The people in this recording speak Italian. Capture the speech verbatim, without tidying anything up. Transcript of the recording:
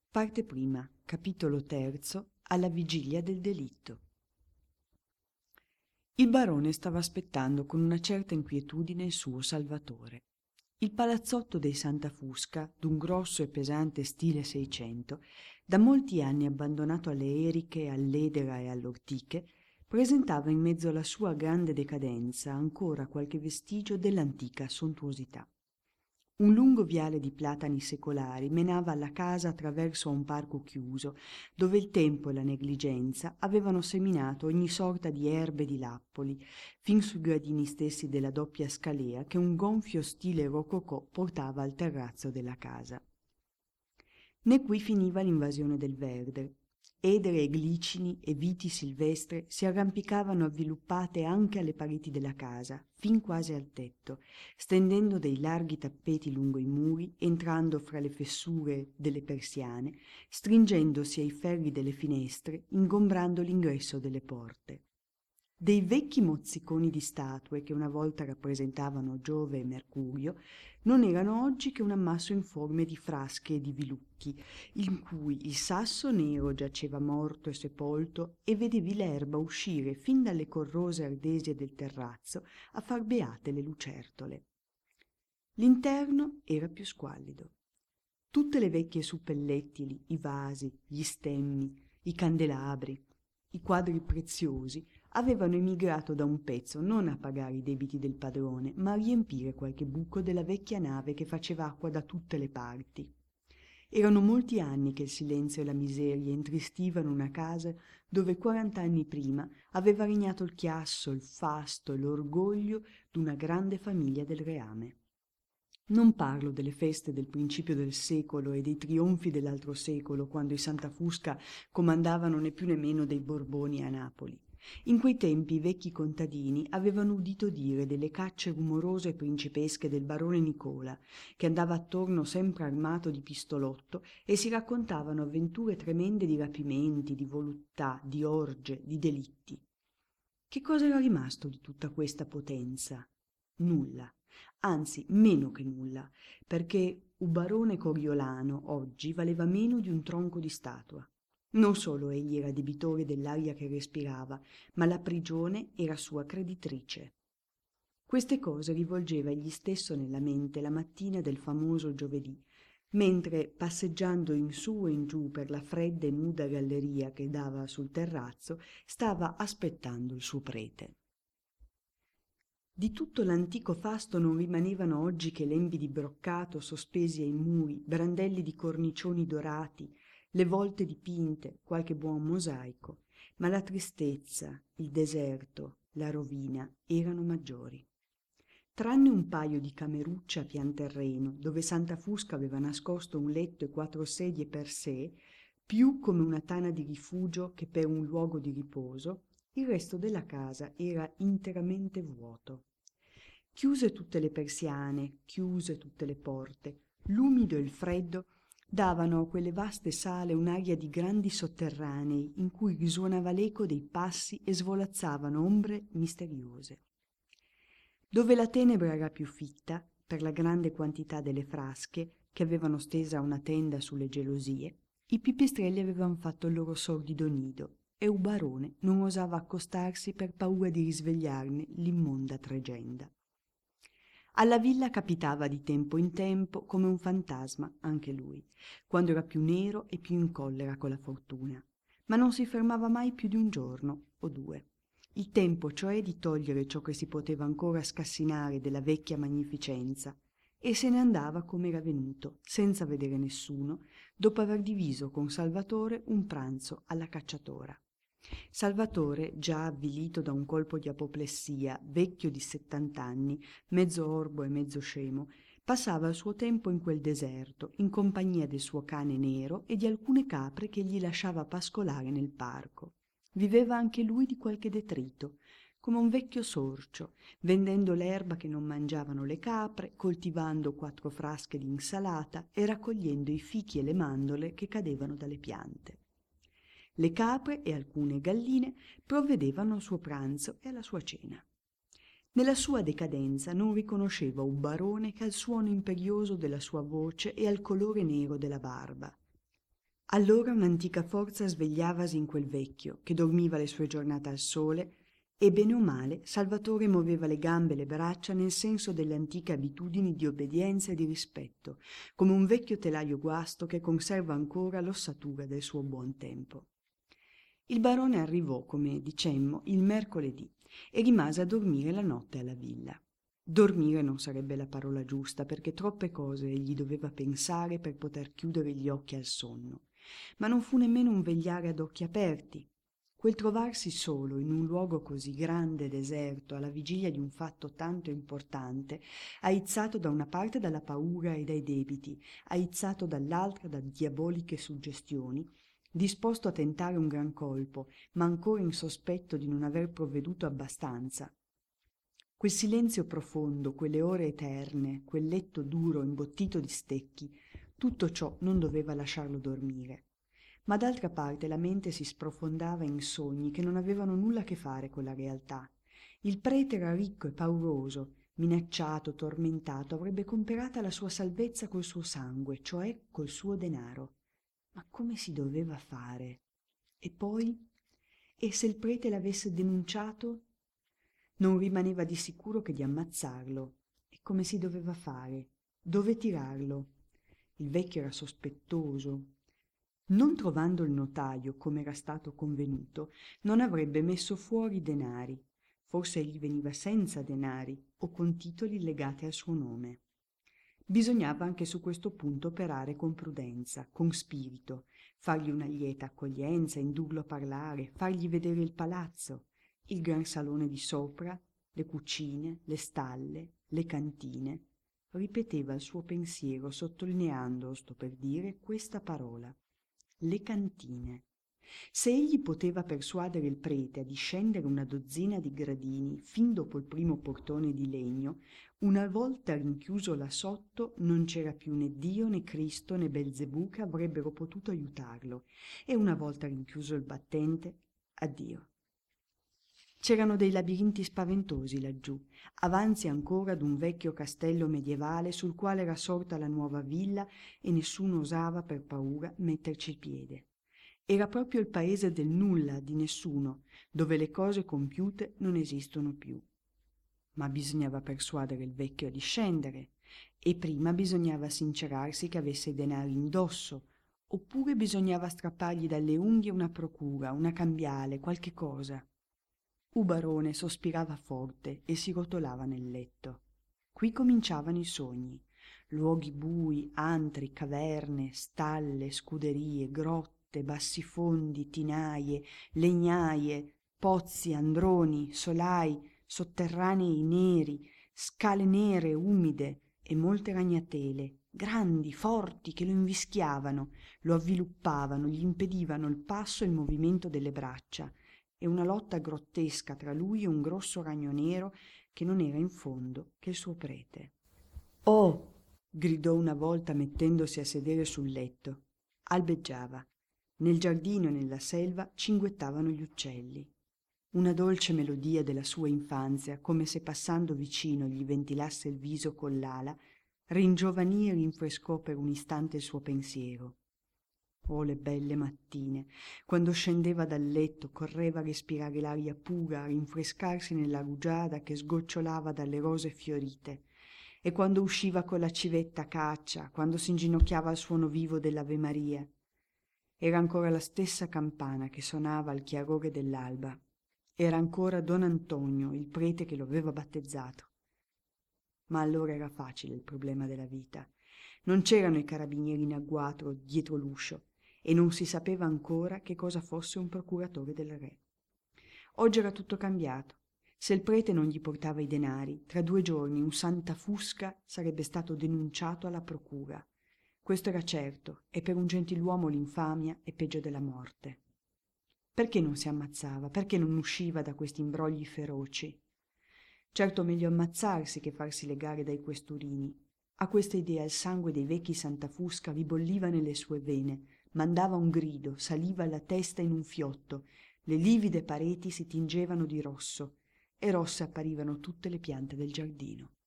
Parte prima, capitolo terzo, alla vigilia del delitto. Il barone stava aspettando con una certa inquietudine il suo salvatore. Il palazzotto dei Santa Fusca, d'un grosso e pesante stile seicento, da molti anni abbandonato alle eriche, all'edera e all'ortiche, presentava in mezzo alla sua grande decadenza ancora qualche vestigio dell'antica sontuosità. Un lungo viale di platani secolari menava alla casa attraverso un parco chiuso, dove il tempo e la negligenza avevano seminato ogni sorta di erbe e di lappoli, fin sui gradini stessi della doppia scalea che un gonfio stile rococò portava al terrazzo della casa. Né qui finiva l'invasione del verde. Edere e glicini e viti silvestre si arrampicavano avviluppate anche alle pareti della casa, fin quasi al tetto, stendendo dei larghi tappeti lungo i muri, entrando fra le fessure delle persiane, stringendosi ai ferri delle finestre, ingombrando l'ingresso delle porte. Dei vecchi mozziconi di statue che una volta rappresentavano Giove e Mercurio non erano oggi che un ammasso informe di frasche e di vilucchi, in cui il sasso nero giaceva morto e sepolto e vedevi l'erba uscire fin dalle corrose ardesie del terrazzo a far beate le lucertole. L'interno era più squallido. Tutte le vecchie suppellettili, i vasi, gli stemmi, i candelabri, i quadri preziosi avevano emigrato da un pezzo non a pagare i debiti del padrone, ma a riempire qualche buco della vecchia nave che faceva acqua da tutte le parti. Erano molti anni che il silenzio e la miseria intristivano una casa dove quarant'anni prima aveva regnato il chiasso, il fasto e l'orgoglio d'una grande famiglia del reame. Non parlo delle feste del principio del secolo e dei trionfi dell'altro secolo, quando i Santa Fusca comandavano né più né meno dei Borboni a Napoli. In quei tempi i vecchi contadini avevano udito dire delle cacce rumorose e principesche del barone Nicola, che andava attorno sempre armato di pistolotto, e si raccontavano avventure tremende di rapimenti, di voluttà, di orge, di delitti. Che cosa era rimasto di tutta questa potenza? Nulla. Anzi, meno che nulla, perché un barone coriolano oggi valeva meno di un tronco di statua. Non solo egli era debitore dell'aria che respirava, ma la prigione era sua creditrice. Queste cose rivolgeva egli stesso nella mente la mattina del famoso giovedì, mentre, passeggiando in su e in giù per la fredda e nuda galleria che dava sul terrazzo, stava aspettando il suo prete. Di tutto l'antico fasto non rimanevano oggi che lembi di broccato sospesi ai muri, brandelli di cornicioni dorati, le volte dipinte, qualche buon mosaico, ma la tristezza, il deserto, la rovina erano maggiori. Tranne un paio di camerucce a pian terreno, dove Santa Fusca aveva nascosto un letto e quattro sedie per sé, più come una tana di rifugio che per un luogo di riposo, il resto della casa era interamente vuoto. Chiuse tutte le persiane, chiuse tutte le porte, l'umido e il freddo davano a quelle vaste sale un'aria di grandi sotterranei in cui risuonava l'eco dei passi e svolazzavano ombre misteriose. Dove la tenebra era più fitta, per la grande quantità delle frasche che avevano stesa una tenda sulle gelosie, i pipistrelli avevano fatto il loro sordido nido e un barone non osava accostarsi per paura di risvegliarne l'immonda tregenda. Alla villa capitava di tempo in tempo come un fantasma anche lui, quando era più nero e più in collera con la fortuna, ma non si fermava mai più di un giorno o due. Il tempo, cioè, di togliere ciò che si poteva ancora scassinare della vecchia magnificenza, e se ne andava come era venuto, senza vedere nessuno, dopo aver diviso con Salvatore un pranzo alla cacciatora. Salvatore, già avvilito da un colpo di apoplessia, vecchio di settant'anni, mezzo orbo e mezzo scemo, passava il suo tempo in quel deserto, in compagnia del suo cane nero e di alcune capre che gli lasciava pascolare nel parco. Viveva anche lui di qualche detrito, come un vecchio sorcio, vendendo l'erba che non mangiavano le capre, coltivando quattro frasche di insalata e raccogliendo i fichi e le mandorle che cadevano dalle piante. Le capre e alcune galline provvedevano al suo pranzo e alla sua cena. Nella sua decadenza non riconosceva un barone che al suono imperioso della sua voce e al colore nero della barba. Allora un'antica forza svegliavasi in quel vecchio, che dormiva le sue giornate al sole, e bene o male Salvatore muoveva le gambe e le braccia nel senso delle antiche abitudini di obbedienza e di rispetto, come un vecchio telaio guasto che conserva ancora l'ossatura del suo buon tempo. Il barone arrivò, come dicemmo, il mercoledì e rimase a dormire la notte alla villa. Dormire non sarebbe la parola giusta, perché troppe cose egli doveva pensare per poter chiudere gli occhi al sonno. Ma non fu nemmeno un vegliare ad occhi aperti. Quel trovarsi solo in un luogo così grande e deserto, alla vigilia di un fatto tanto importante, aizzato da una parte dalla paura e dai debiti, aizzato dall'altra da diaboliche suggestioni, disposto a tentare un gran colpo, ma ancora in sospetto di non aver provveduto abbastanza. Quel silenzio profondo, quelle ore eterne, quel letto duro imbottito di stecchi, tutto ciò non doveva lasciarlo dormire. Ma d'altra parte la mente si sprofondava in sogni che non avevano nulla a che fare con la realtà. Il prete era ricco e pauroso, minacciato, tormentato, avrebbe comperata la sua salvezza col suo sangue, cioè col suo denaro. Ma come si doveva fare? E poi? E se il prete l'avesse denunciato? Non rimaneva di sicuro che di ammazzarlo. E come si doveva fare? Dove tirarlo? Il vecchio era sospettoso. Non trovando il notaio, come era stato convenuto, non avrebbe messo fuori i denari. Forse egli veniva senza denari o con titoli legati al suo nome. Bisognava anche su questo punto operare con prudenza, con spirito, fargli una lieta accoglienza, indurlo a parlare, fargli vedere il palazzo, il gran salone di sopra, le cucine, le stalle, le cantine. Ripeteva il suo pensiero sottolineando, sto per dire, questa parola: le cantine. Se egli poteva persuadere il prete a discendere una dozzina di gradini fin dopo il primo portone di legno, una volta rinchiuso là sotto non c'era più né Dio né Cristo né Belzebù che avrebbero potuto aiutarlo, e una volta rinchiuso il battente, addio. C'erano dei labirinti spaventosi laggiù, avanzi ancora d'un vecchio castello medievale sul quale era sorta la nuova villa e nessuno osava per paura metterci il piede. Era proprio il paese del nulla, di nessuno, dove le cose compiute non esistono più. Ma bisognava persuadere il vecchio a discendere, e prima bisognava sincerarsi che avesse i denari indosso, oppure bisognava strappargli dalle unghie una procura, una cambiale, qualche cosa. Ubarone sospirava forte e si rotolava nel letto. Qui cominciavano i sogni, luoghi bui, antri, caverne, stalle, scuderie, grotte, bassifondi, tinaie, legnaie, pozzi, androni, solai, sotterranei neri, scale nere umide e molte ragnatele, grandi, forti, che lo invischiavano, lo avviluppavano, gli impedivano il passo e il movimento delle braccia, e una lotta grottesca tra lui e un grosso ragno nero che non era in fondo che il suo prete. «Oh!» gridò una volta mettendosi a sedere sul letto. Albeggiava. Nel giardino e nella selva cinguettavano gli uccelli. Una dolce melodia della sua infanzia, come se passando vicino gli ventilasse il viso con l'ala, ringiovanì e rinfrescò per un istante il suo pensiero. Oh, le belle mattine, quando scendeva dal letto, correva a respirare l'aria pura, a rinfrescarsi nella rugiada che sgocciolava dalle rose fiorite, e quando usciva con la civetta a caccia, quando s'inginocchiava al suono vivo dell'Ave Maria. Era ancora la stessa campana che sonava al chiarore dell'alba. Era ancora don Antonio, il prete che lo aveva battezzato. Ma allora era facile il problema della vita. Non c'erano i carabinieri in agguato dietro l'uscio, e non si sapeva ancora che cosa fosse un procuratore del re. Oggi era tutto cambiato. Se il prete non gli portava i denari, tra due giorni un santafusca sarebbe stato denunciato alla procura. Questo era certo, e per un gentiluomo l'infamia è peggio della morte. Perché non si ammazzava? Perché non usciva da questi imbrogli feroci? Certo, meglio ammazzarsi che farsi legare dai questurini. A questa idea il sangue dei vecchi santafusca ribolliva nelle sue vene, mandava un grido, saliva alla testa in un fiotto, le livide pareti si tingevano di rosso, e rosse apparivano tutte le piante del giardino.